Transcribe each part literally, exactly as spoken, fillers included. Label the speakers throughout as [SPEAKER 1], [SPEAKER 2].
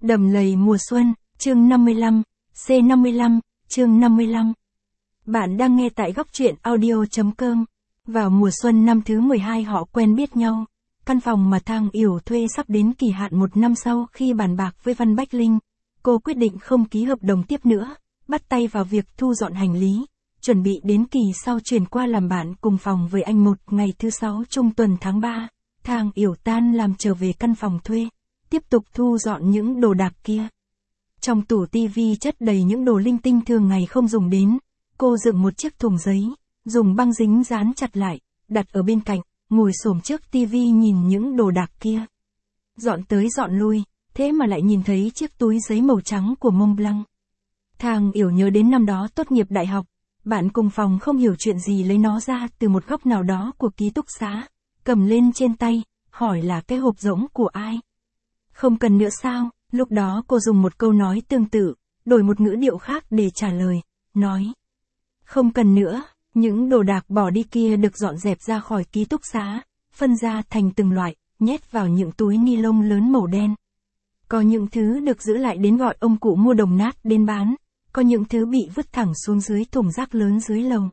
[SPEAKER 1] Đầm lầy mùa xuân, chương năm mươi lăm, C năm mươi lăm, chương năm mươi lăm. Bạn đang nghe tại góc truyện audio.com. Vào mùa xuân năm thứ mười hai họ quen biết nhau. Căn phòng mà Thang Yểu thuê sắp đến kỳ hạn một năm sau khi bàn bạc với Văn Bách Linh. Cô quyết định không ký hợp đồng tiếp nữa, bắt tay vào việc thu dọn hành lý, chuẩn bị đến kỳ sau chuyển qua làm bạn cùng phòng với anh một ngày thứ sáu trung tuần tháng ba. Thang Yểu tan làm trở về căn phòng thuê, tiếp tục thu dọn những đồ đạc kia. Trong tủ tivi chất đầy những đồ linh tinh thường ngày không dùng đến, cô dựng một chiếc thùng giấy, dùng băng dính dán chặt lại, đặt ở bên cạnh, ngồi xổm trước tivi nhìn những đồ đạc kia. Dọn tới dọn lui, thế mà lại nhìn thấy chiếc túi giấy màu trắng của Montblanc. Thang Yểu nhớ đến năm đó tốt nghiệp đại học, bạn cùng phòng không hiểu chuyện gì lấy nó ra từ một góc nào đó của ký túc xá, cầm lên trên tay, hỏi là cái hộp rỗng của ai. Không cần nữa sao? Lúc đó cô dùng một câu nói tương tự, đổi một ngữ điệu khác để trả lời, nói. Không cần nữa, những đồ đạc bỏ đi kia được dọn dẹp ra khỏi ký túc xá, phân ra thành từng loại, nhét vào những túi ni lông lớn màu đen. Có những thứ được giữ lại đến gọi ông cụ mua đồng nát đến bán, có những thứ bị vứt thẳng xuống dưới thùng rác lớn dưới lầu.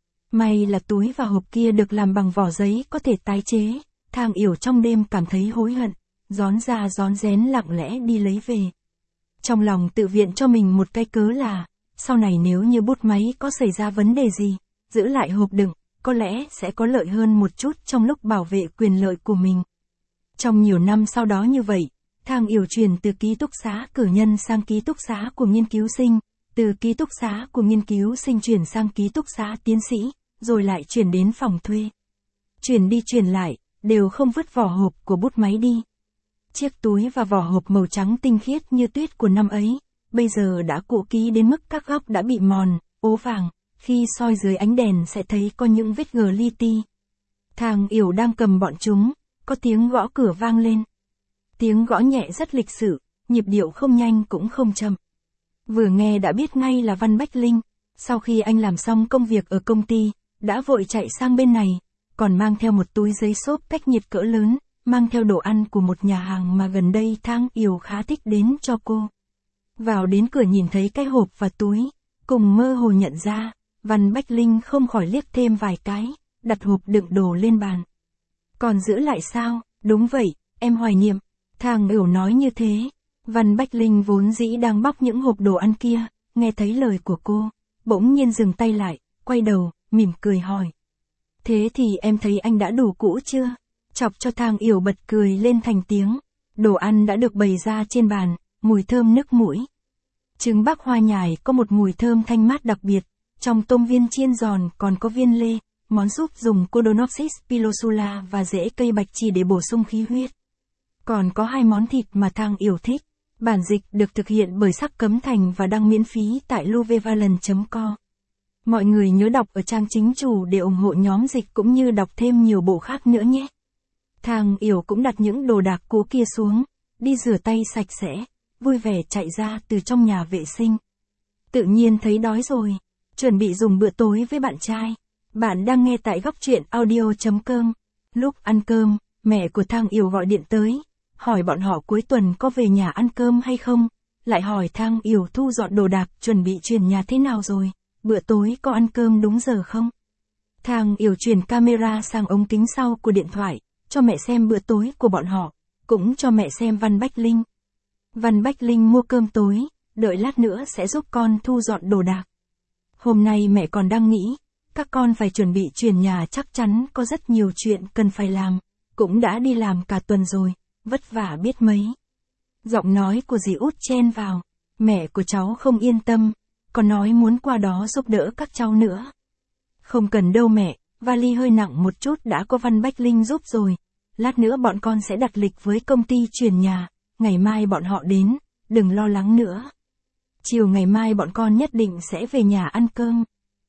[SPEAKER 1] May là túi và hộp kia được làm bằng vỏ giấy có thể tái chế. Thang Yểu trong đêm cảm thấy hối hận, rón ra rón rén lặng lẽ đi lấy về. Trong lòng tự viện cho mình một cái cớ là, sau này nếu như bút máy có xảy ra vấn đề gì, giữ lại hộp đựng, có lẽ sẽ có lợi hơn một chút trong lúc bảo vệ quyền lợi của mình. Trong nhiều năm sau đó như vậy, Thang Yểu chuyển từ ký túc xá cử nhân sang ký túc xá của nghiên cứu sinh, từ ký túc xá của nghiên cứu sinh chuyển sang ký túc xá tiến sĩ, rồi lại chuyển đến phòng thuê. Chuyển đi chuyển lại, đều không vứt vỏ hộp của bút máy đi. Chiếc túi và vỏ hộp màu trắng tinh khiết như tuyết của năm ấy, bây giờ đã cũ kỹ đến mức các góc đã bị mòn, ố vàng, khi soi dưới ánh đèn sẽ thấy có những vết gờ li ti. Thang Yểu đang cầm bọn chúng, có tiếng gõ cửa vang lên. Tiếng gõ nhẹ rất lịch sự, nhịp điệu không nhanh cũng không chậm. Vừa nghe đã biết ngay là Văn Bách Linh, sau khi anh làm xong công việc ở công ty, đã vội chạy sang bên này, còn mang theo một túi giấy xốp cách nhiệt cỡ lớn, mang theo đồ ăn của một nhà hàng mà gần đây Thang Yểu khá thích đến cho cô. Vào đến cửa nhìn thấy cái hộp và túi, cùng mơ hồ nhận ra, Văn Bách Linh không khỏi liếc thêm vài cái, đặt hộp đựng đồ lên bàn. Còn giữ lại sao? Đúng vậy, em hoài niệm. Thang Yểu nói như thế. Văn Bách Linh vốn dĩ đang bóc những hộp đồ ăn kia, nghe thấy lời của cô, bỗng nhiên dừng tay lại, quay đầu, mỉm cười hỏi. Thế thì em thấy anh đã đủ cũ chưa? Chọc cho Thang Yểu bật cười lên thành tiếng. Đồ ăn đã được bày ra trên bàn, mùi thơm nức mũi. Trứng bắc hoa nhài có một mùi thơm thanh mát đặc biệt, trong tôm viên chiên giòn còn có viên lê, món súp dùng Codonopsis pilosula và rễ cây bạch chỉ để bổ sung khí huyết. Còn có hai món thịt mà Thang Yểu thích. Bản dịch được thực hiện bởi Sắc Cấm Thành và đăng miễn phí tại luvevalent chấm com. Mọi người nhớ đọc ở trang chính chủ để ủng hộ nhóm dịch cũng như đọc thêm nhiều bộ khác nữa nhé. Thang Yểu cũng đặt những đồ đạc cũ kia xuống, đi rửa tay sạch sẽ, vui vẻ chạy ra từ trong nhà vệ sinh. Tự nhiên thấy đói rồi, chuẩn bị dùng bữa tối với bạn trai. Bạn đang nghe tại góc truyện audio.com. Lúc ăn cơm, mẹ của Thang Yểu gọi điện tới, hỏi bọn họ cuối tuần có về nhà ăn cơm hay không, lại hỏi Thang Yểu thu dọn đồ đạc chuẩn bị chuyển nhà thế nào rồi, bữa tối có ăn cơm đúng giờ không. Thang Yểu chuyển camera sang ống kính sau của điện thoại, cho mẹ xem bữa tối của bọn họ, cũng cho mẹ xem Văn Bách Linh. Văn Bách Linh mua cơm tối, đợi lát nữa sẽ giúp con thu dọn đồ đạc. Hôm nay mẹ còn đang nghĩ, các con phải chuẩn bị chuyển nhà chắc chắn có rất nhiều chuyện cần phải làm, cũng đã đi làm cả tuần rồi, vất vả biết mấy. Giọng nói của dì út chen vào, mẹ của cháu không yên tâm, còn nói muốn qua đó giúp đỡ các cháu nữa. Không cần đâu mẹ, vali hơi nặng một chút đã có Văn Bách Linh giúp rồi, lát nữa bọn con sẽ đặt lịch với công ty chuyển nhà, ngày mai bọn họ đến, đừng lo lắng nữa. Chiều ngày mai bọn con nhất định sẽ về nhà ăn cơm.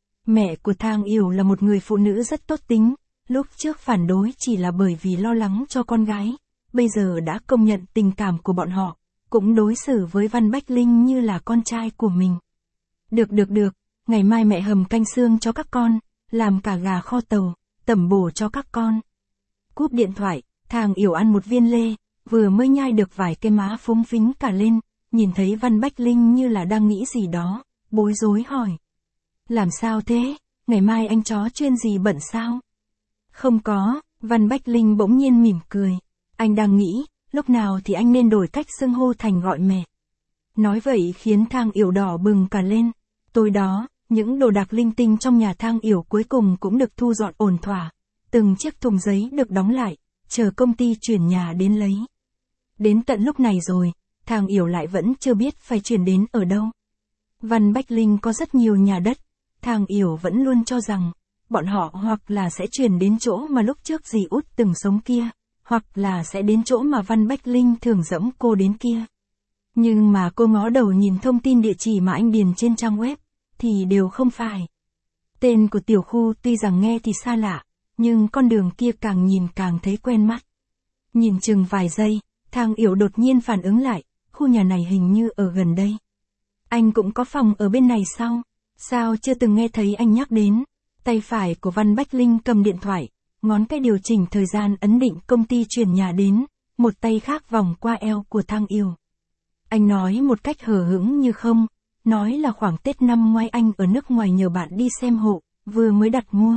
[SPEAKER 1] Mẹ của Thang Yểu là một người phụ nữ rất tốt tính, lúc trước phản đối chỉ là bởi vì lo lắng cho con gái, bây giờ đã công nhận tình cảm của bọn họ, cũng đối xử với Văn Bách Linh như là con trai của mình. Được được được, ngày mai mẹ hầm canh xương cho các con, làm cả gà kho tàu, tẩm bổ cho các con. Cúp điện thoại, Thang Yểu ăn một viên lê, vừa mới nhai được vài cái má phúng phính cả lên, nhìn thấy Văn Bách Linh như là đang nghĩ gì đó, bối rối hỏi. Làm sao thế, ngày mai anh chó chuyên gì bận sao? Không có, Văn Bách Linh bỗng nhiên mỉm cười. Anh đang nghĩ, lúc nào thì anh nên đổi cách xưng hô thành gọi mẹ. Nói vậy khiến Thang Yểu đỏ bừng cả lên. Tối đó, những đồ đạc linh tinh trong nhà Thang Yểu cuối cùng cũng được thu dọn ổn thỏa. Từng chiếc thùng giấy được đóng lại, chờ công ty chuyển nhà đến lấy. Đến tận lúc này rồi, Thang Yểu lại vẫn chưa biết phải chuyển đến ở đâu. Văn Bách Linh có rất nhiều nhà đất, Thang Yểu vẫn luôn cho rằng, bọn họ hoặc là sẽ chuyển đến chỗ mà lúc trước dì Út từng sống kia, hoặc là sẽ đến chỗ mà Văn Bách Linh thường dẫn cô đến kia. Nhưng mà cô ngó đầu nhìn thông tin địa chỉ mà anh điền trên trang web, thì đều không phải. Tên của tiểu khu tuy rằng nghe thì xa lạ, nhưng con đường kia càng nhìn càng thấy quen mắt. Nhìn chừng vài giây, Thang Yểu đột nhiên phản ứng lại, khu nhà này hình như ở gần đây. Anh cũng có phòng ở bên này sao? Sao chưa từng nghe thấy anh nhắc đến? Tay phải của Văn Bách Linh cầm điện thoại, ngón cái điều chỉnh thời gian ấn định công ty chuyển nhà đến, một tay khác vòng qua eo của Thang Yểu. Anh nói một cách hờ hững như không, nói là khoảng Tết năm ngoái anh ở nước ngoài nhờ bạn đi xem hộ, vừa mới đặt mua.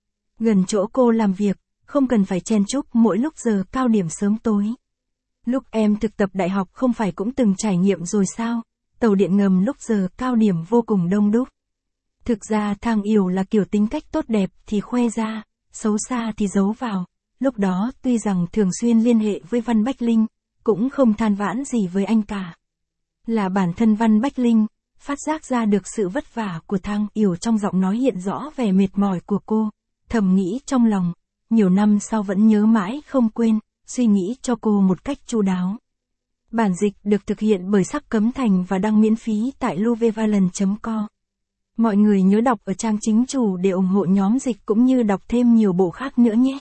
[SPEAKER 1] Gần chỗ cô làm việc, không cần phải chen chúc mỗi lúc giờ cao điểm sớm tối. Lúc em thực tập đại học không phải cũng từng trải nghiệm rồi sao, tàu điện ngầm lúc giờ cao điểm vô cùng đông đúc. Thực ra Thang Yểu là kiểu tính cách tốt đẹp thì khoe ra, xấu xa thì giấu vào, lúc đó tuy rằng thường xuyên liên hệ với Văn Bách Linh, cũng không than vãn gì với anh cả. Là bản thân Văn Bách Linh, phát giác ra được sự vất vả của Thang Yểu trong giọng nói hiện rõ vẻ mệt mỏi của cô, thầm nghĩ trong lòng, nhiều năm sau vẫn nhớ mãi không quên, suy nghĩ cho cô một cách chu đáo. Bản dịch được thực hiện bởi Sắc Cấm Thành và đăng miễn phí tại luvevalon chấm com. Mọi người nhớ đọc ở trang chính chủ để ủng hộ nhóm dịch cũng như đọc thêm nhiều bộ khác nữa nhé.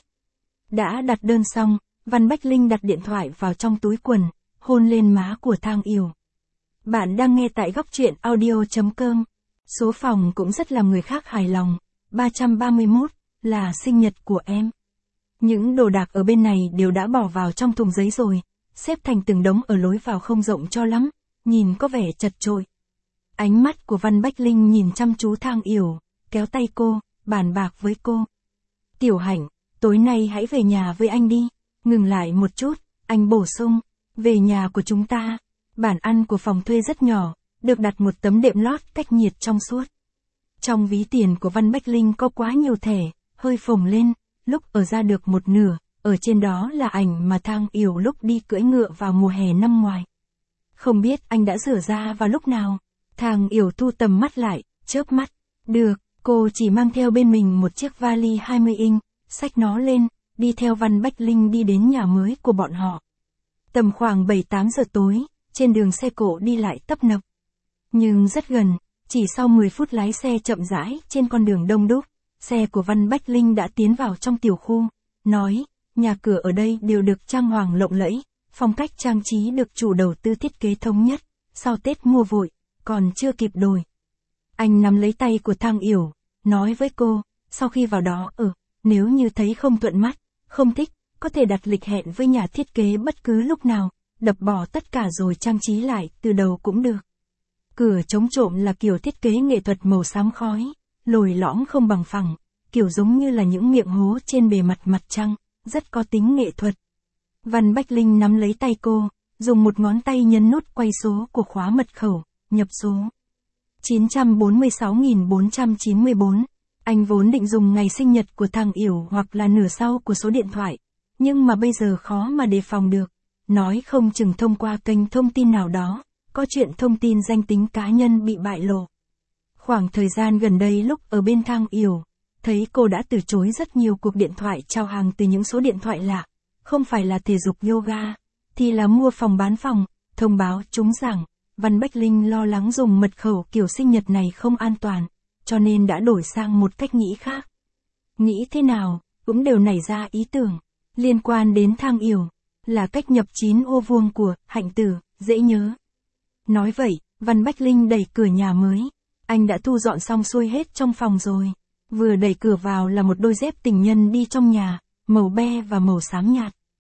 [SPEAKER 1] Đã đặt đơn xong, Văn Bách Linh đặt điện thoại vào trong túi quần, hôn lên má của Thang Yểu. Bạn đang nghe tại góc truyện audio chấm com. Số phòng cũng rất làm người khác hài lòng, ba trăm ba mươi mốt, là sinh nhật của em. Những đồ đạc ở bên này đều đã bỏ vào trong thùng giấy rồi, xếp thành từng đống ở lối vào không rộng cho lắm, nhìn có vẻ chật chội. Ánh mắt của Văn Bách Linh nhìn chăm chú Thang Yểu, kéo tay cô, bàn bạc với cô. Tiểu Hạnh, tối nay hãy về nhà với anh đi. Ngừng lại một chút, anh bổ sung, về nhà của chúng ta. Bàn ăn của phòng thuê rất nhỏ, được đặt một tấm đệm lót cách nhiệt trong suốt. Trong ví tiền của Văn Bách Linh có quá nhiều thẻ, hơi phồng lên, lúc ở ra được một nửa, ở trên đó là ảnh mà Thang Yểu lúc đi cưỡi ngựa vào mùa hè năm ngoài. Không biết anh đã rửa ra vào lúc nào? Thang Yểu thu tầm mắt lại, chớp mắt. Được, cô chỉ mang theo bên mình một chiếc vali hai mươi inch, xách nó lên, đi theo Văn Bách Linh đi đến nhà mới của bọn họ. Tầm khoảng bảy tám giờ tối, trên đường xe cộ đi lại tấp nập. Nhưng rất gần, chỉ sau mười phút lái xe chậm rãi trên con đường đông đúc, xe của Văn Bách Linh đã tiến vào trong tiểu khu, nói, nhà cửa ở đây đều được trang hoàng lộng lẫy, phong cách trang trí được chủ đầu tư thiết kế thống nhất, sau Tết mua vội, còn chưa kịp đổi. Anh nắm lấy tay của Thang Yểu, nói với cô, sau khi vào đó ở, nếu như thấy không thuận mắt, không thích, có thể đặt lịch hẹn với nhà thiết kế bất cứ lúc nào, đập bỏ tất cả rồi trang trí lại từ đầu cũng được. Cửa chống trộm là kiểu thiết kế nghệ thuật màu xám khói, lồi lõm không bằng phẳng, kiểu giống như là những miệng hố trên bề mặt mặt trăng, rất có tính nghệ thuật. Văn Bách Linh nắm lấy tay cô, dùng một ngón tay nhấn nút quay số của khóa mật khẩu, nhập số chín bốn sáu bốn chín bốn. Anh vốn định dùng ngày sinh nhật của Thang Yểu hoặc là nửa sau của số điện thoại, nhưng mà bây giờ khó mà đề phòng được. Nói không chừng thông qua kênh thông tin nào đó, có chuyện thông tin danh tính cá nhân bị bại lộ. Khoảng thời gian gần đây lúc ở bên Thang Yểu, thấy cô đã từ chối rất nhiều cuộc điện thoại chào hàng từ những số điện thoại lạ, không phải là thể dục yoga, thì là mua phòng bán phòng, thông báo trúng rằng, Văn Bách Linh lo lắng dùng mật khẩu kiểu sinh nhật này không an toàn, cho nên đã đổi sang một cách nghĩ khác. Nghĩ thế nào, cũng đều nảy ra ý tưởng, liên quan đến Thang Yểu, là cách nhập chín ô vuông của Hạnh Tử, dễ nhớ. Nói vậy, Văn Bách Linh đẩy cửa nhà mới, anh đã thu dọn xong xuôi hết trong phòng rồi. Vừa đẩy cửa vào là một đôi dép tình nhân đi trong nhà, màu be và màu xám nhạt.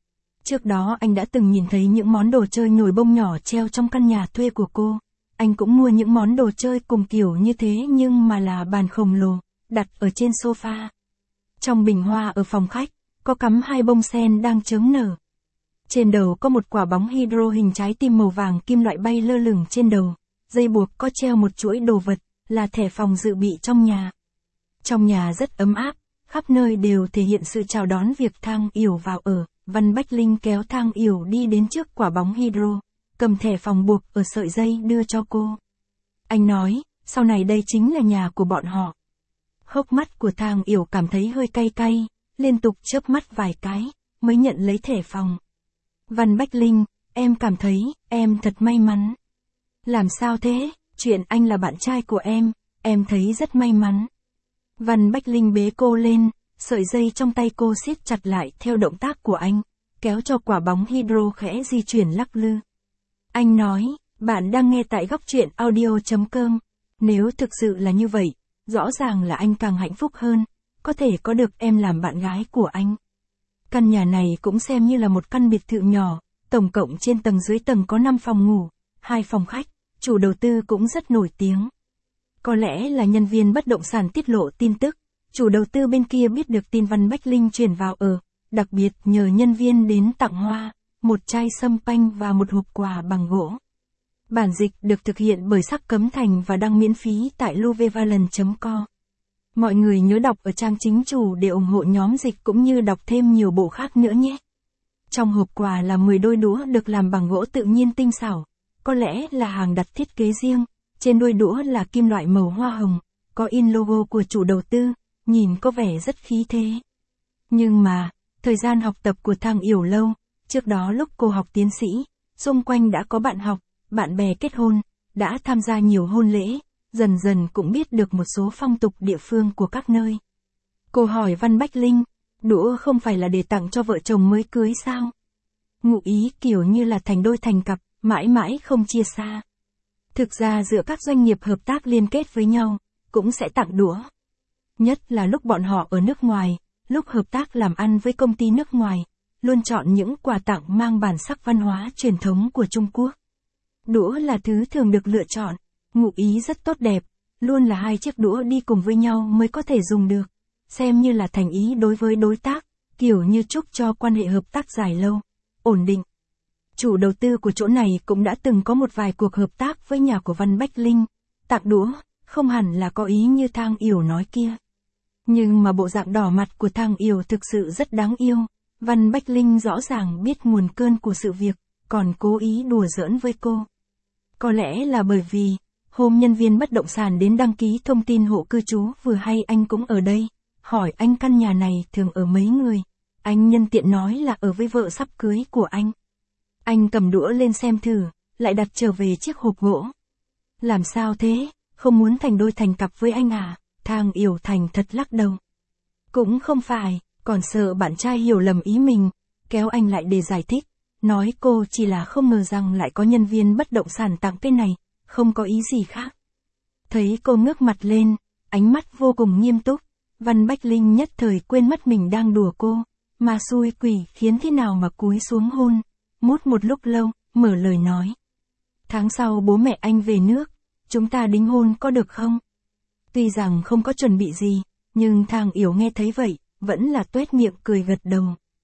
[SPEAKER 1] Trước đó anh đã từng nhìn thấy những món đồ chơi nhồi bông nhỏ treo trong căn nhà thuê của cô. Anh cũng mua những món đồ chơi cùng kiểu như thế nhưng mà là bàn khổng lồ, đặt ở trên sofa. Trong bình hoa ở phòng khách, có cắm hai bông sen đang chớm nở. Trên đầu có một quả bóng hydro hình trái tim màu vàng kim loại bay lơ lửng trên đầu. Dây buộc có treo một chuỗi đồ vật, là thẻ phòng dự bị trong nhà. Trong nhà rất ấm áp, khắp nơi đều thể hiện sự chào đón việc Thang Yểu vào ở. Văn Bách Linh kéo Thang Yểu đi đến trước quả bóng hydro, cầm thẻ phòng buộc ở sợi dây đưa cho cô. Anh nói, sau này đây chính là nhà của bọn họ. Hốc mắt của Thang Yểu cảm thấy hơi cay cay, liên tục chớp mắt vài cái, mới nhận lấy thẻ phòng. Văn Bách Linh, em cảm thấy, em thật may mắn. Làm sao thế, chuyện anh là bạn trai của em, em thấy rất may mắn. Văn Bách Linh bế cô lên, sợi dây trong tay cô siết chặt lại theo động tác của anh, kéo cho quả bóng hydro khẽ di chuyển lắc lư. Anh nói, bạn đang nghe tại góc truyện audio chấm com. Nếu thực sự là như vậy, rõ ràng là anh càng hạnh phúc hơn, có thể có được em làm bạn gái của anh. Căn nhà này cũng xem như là một căn biệt thự nhỏ, tổng cộng trên tầng dưới tầng có năm phòng ngủ, hai phòng khách, chủ đầu tư cũng rất nổi tiếng. Có lẽ là nhân viên bất động sản tiết lộ tin tức, chủ đầu tư bên kia biết được tin Văn Bách Linh chuyển vào ở, đặc biệt nhờ nhân viên đến tặng hoa, một chai sâm panh và một hộp quà bằng gỗ. Bản dịch được thực hiện bởi Sắc Cấm Thành và đăng miễn phí tại luvevalon chấm com. Mọi người nhớ đọc ở trang chính chủ để ủng hộ nhóm dịch cũng như đọc thêm nhiều bộ khác nữa nhé. Trong hộp quà là mười đôi đũa được làm bằng gỗ tự nhiên tinh xảo, có lẽ là hàng đặt thiết kế riêng, trên đuôi đũa là kim loại màu hoa hồng, có in logo của chủ đầu tư, nhìn có vẻ rất khí thế. Nhưng mà, thời gian học tập của Thang Yểu lâu, trước đó lúc cô học tiến sĩ, xung quanh đã có bạn học, bạn bè kết hôn, đã tham gia nhiều hôn lễ, dần dần cũng biết được một số phong tục địa phương của các nơi. Cô hỏi Văn Bách Linh, đũa không phải là để tặng cho vợ chồng mới cưới sao? Ngụ ý kiểu như là thành đôi thành cặp, mãi mãi không chia xa. Thực ra giữa các doanh nghiệp hợp tác liên kết với nhau, cũng sẽ tặng đũa. Nhất là lúc bọn họ ở nước ngoài, lúc hợp tác làm ăn với công ty nước ngoài, luôn chọn những quà tặng mang bản sắc văn hóa truyền thống của Trung Quốc. Đũa là thứ thường được lựa chọn, ngụ ý rất tốt đẹp, luôn là hai chiếc đũa đi cùng với nhau mới có thể dùng được, xem như là thành ý đối với đối tác, kiểu như chúc cho quan hệ hợp tác dài lâu, ổn định. Chủ đầu tư của chỗ này cũng đã từng có một vài cuộc hợp tác với nhà của Văn Bách Linh, tặng đũa, không hẳn là có ý như Thang Yểu nói kia. Nhưng mà bộ dạng đỏ mặt của Thang Yểu thực sự rất đáng yêu, Văn Bách Linh rõ ràng biết nguồn cơn của sự việc, còn cố ý đùa giỡn với cô. Có lẽ là bởi vì, hôm nhân viên bất động sản đến đăng ký thông tin hộ cư trú vừa hay anh cũng ở đây, hỏi anh căn nhà này thường ở mấy người, anh nhân tiện nói là ở với vợ sắp cưới của anh. Anh cầm đũa lên xem thử, lại đặt trở về chiếc hộp gỗ. Làm sao thế, không muốn thành đôi thành cặp với anh à? Thang Yểu thành thật lắc đầu. Cũng không phải, còn sợ bạn trai hiểu lầm ý mình, kéo anh lại để giải thích, nói cô chỉ là không ngờ rằng lại có nhân viên bất động sản tặng cái này, không có ý gì khác. Thấy cô ngước mặt lên, ánh mắt vô cùng nghiêm túc, Văn Bách Linh nhất thời quên mất mình đang đùa cô, mà xui quỷ khiến thế nào mà cúi xuống hôn, mút một lúc lâu, mở lời nói. Tháng sau bố mẹ anh về nước, chúng ta đính hôn có được không? Tuy rằng không có chuẩn bị gì, nhưng Thang Yểu nghe thấy vậy, vẫn là tuét miệng cười gật đầu.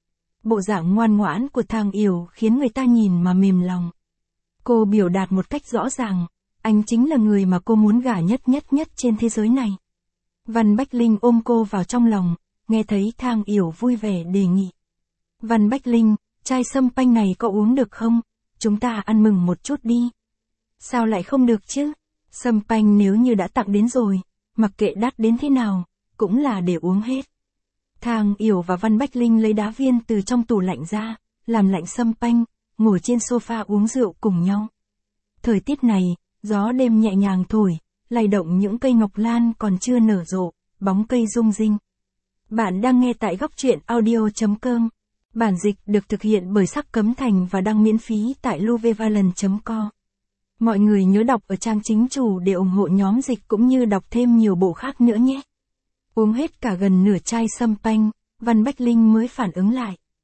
[SPEAKER 1] Bộ dạng ngoan ngoãn của Thang Yểu khiến người ta nhìn mà mềm lòng. Cô biểu đạt một cách rõ ràng, anh chính là người mà cô muốn gả nhất nhất nhất trên thế giới này. Văn Bách Linh ôm cô vào trong lòng, nghe thấy Thang Yểu vui vẻ đề nghị. Văn Bách Linh, chai sâm panh này có uống được không? Chúng ta ăn mừng một chút đi. Sao lại không được chứ? Sâm panh nếu như đã tặng đến rồi, mặc kệ đắt đến thế nào, cũng là để uống hết. Thang Yểu và Văn Bách Linh lấy đá viên từ trong tủ lạnh ra, làm lạnh sâm panh, ngồi trên sofa uống rượu cùng nhau. Thời tiết này, gió đêm nhẹ nhàng thổi, lay động những cây ngọc lan còn chưa nở rộ, bóng cây rung rinh. Bạn đang nghe tại góc truyện audio chấm com. Bản dịch được thực hiện bởi Sắc Cấm Thành và đăng miễn phí tại luvevalon chấm com. Mọi người nhớ đọc ở trang chính chủ để ủng hộ nhóm dịch cũng như đọc thêm nhiều bộ khác nữa nhé. Uống hết cả gần nửa chai sâm panh, Văn Bách Linh mới phản ứng lại.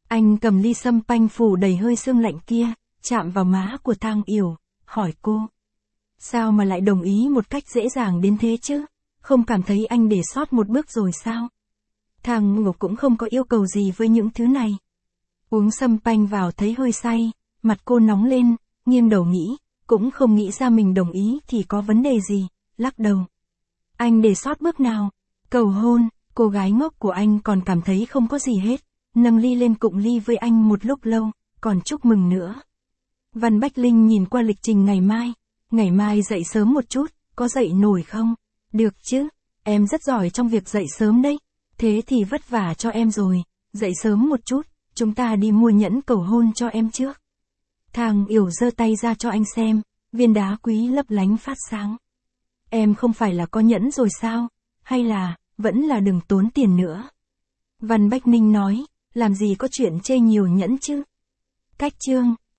[SPEAKER 1] Anh cầm ly sâm panh phủ đầy hơi sương lạnh kia, chạm vào má của Thang Yểu, hỏi cô. Sao mà lại đồng ý một cách dễ dàng đến thế chứ? Không cảm thấy anh để sót một bước rồi sao? Thang Ngục cũng không có yêu cầu gì với những thứ này. Uống sâm panh vào thấy hơi say, mặt cô nóng lên, nghiêng đầu nghĩ, cũng không nghĩ ra mình đồng ý thì có vấn đề gì, lắc đầu. Anh để sót bước nào? Cầu hôn, cô gái ngốc của anh còn cảm thấy không có gì hết, nâng ly lên cụng ly với anh một lúc lâu, còn chúc mừng nữa. Văn Bách Linh nhìn qua lịch trình ngày mai, ngày mai dậy sớm một chút, có dậy nổi không? Được chứ, em rất giỏi trong việc dậy sớm đấy, thế thì vất vả cho em rồi, dậy sớm một chút, chúng ta đi mua nhẫn cầu hôn cho em trước. Thang Yểu giơ tay ra cho anh xem, viên đá quý lấp lánh phát sáng. Em không phải là có nhẫn rồi sao, hay là, vẫn là đừng tốn tiền nữa. Văn Bách Ninh nói, làm gì có chuyện chê nhiều nhẫn chứ. Cách chương